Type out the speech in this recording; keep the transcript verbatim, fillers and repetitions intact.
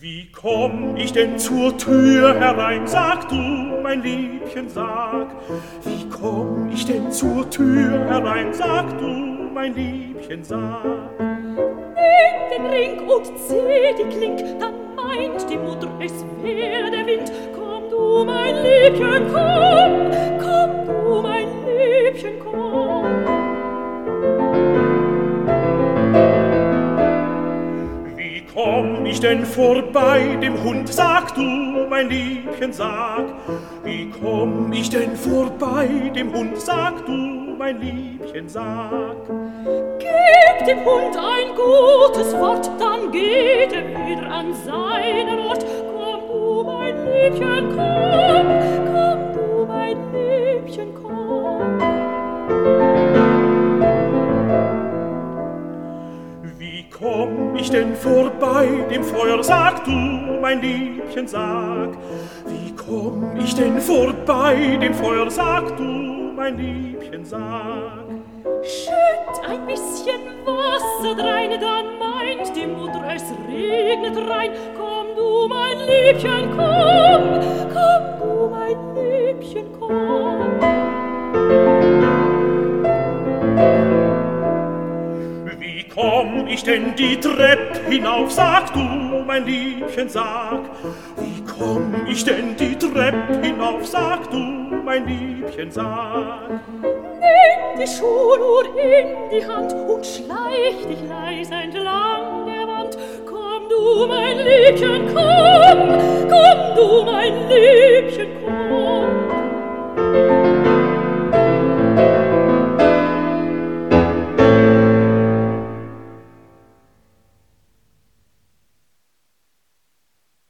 Wie komm ich denn zur Tür herein? Sag du, mein Liebchen, sag. Wie komm ich denn zur Tür herein? Sag du, mein Liebchen, sag. Nimm den Ring und zieh die Klink, dann meint die Mutter, es wär der Wind. Komm du, mein Liebchen, komm, komm du, mein Liebchen, komm. Wie komm ich denn vorbei dem Hund? Sag du, mein Liebchen, sag. Wie komm ich denn vorbei dem Hund? Sag du, mein Liebchen, sag. Gib dem Hund ein gutes Wort, dann geht er wieder an seinen Ort. Komm du, mein Liebchen, komm, komm du, mein Liebchen, komm. Wie komm ich denn vorbei dem Feuer? Sag du, mein Liebchen, sag. Wie komm ich denn vorbei dem Feuer? Sag du, mein Liebchen, sag. Schütt ein bisschen Wasser drein, dann meint die Mutter, es regnet rein. Komm du, mein Liebchen, komm, komm du, mein Liebchen, komm. Wie komm ich denn die Treppe hinauf? Sag du, mein Liebchen, sag. Wie komm ich denn die Treppe hinauf? Sag du, mein Liebchen, sag. Nimm die Schuhuhr in die Hand und schleich dich leise entlang der Wand. Komm du, mein Liebchen, komm, komm du, mein Liebchen,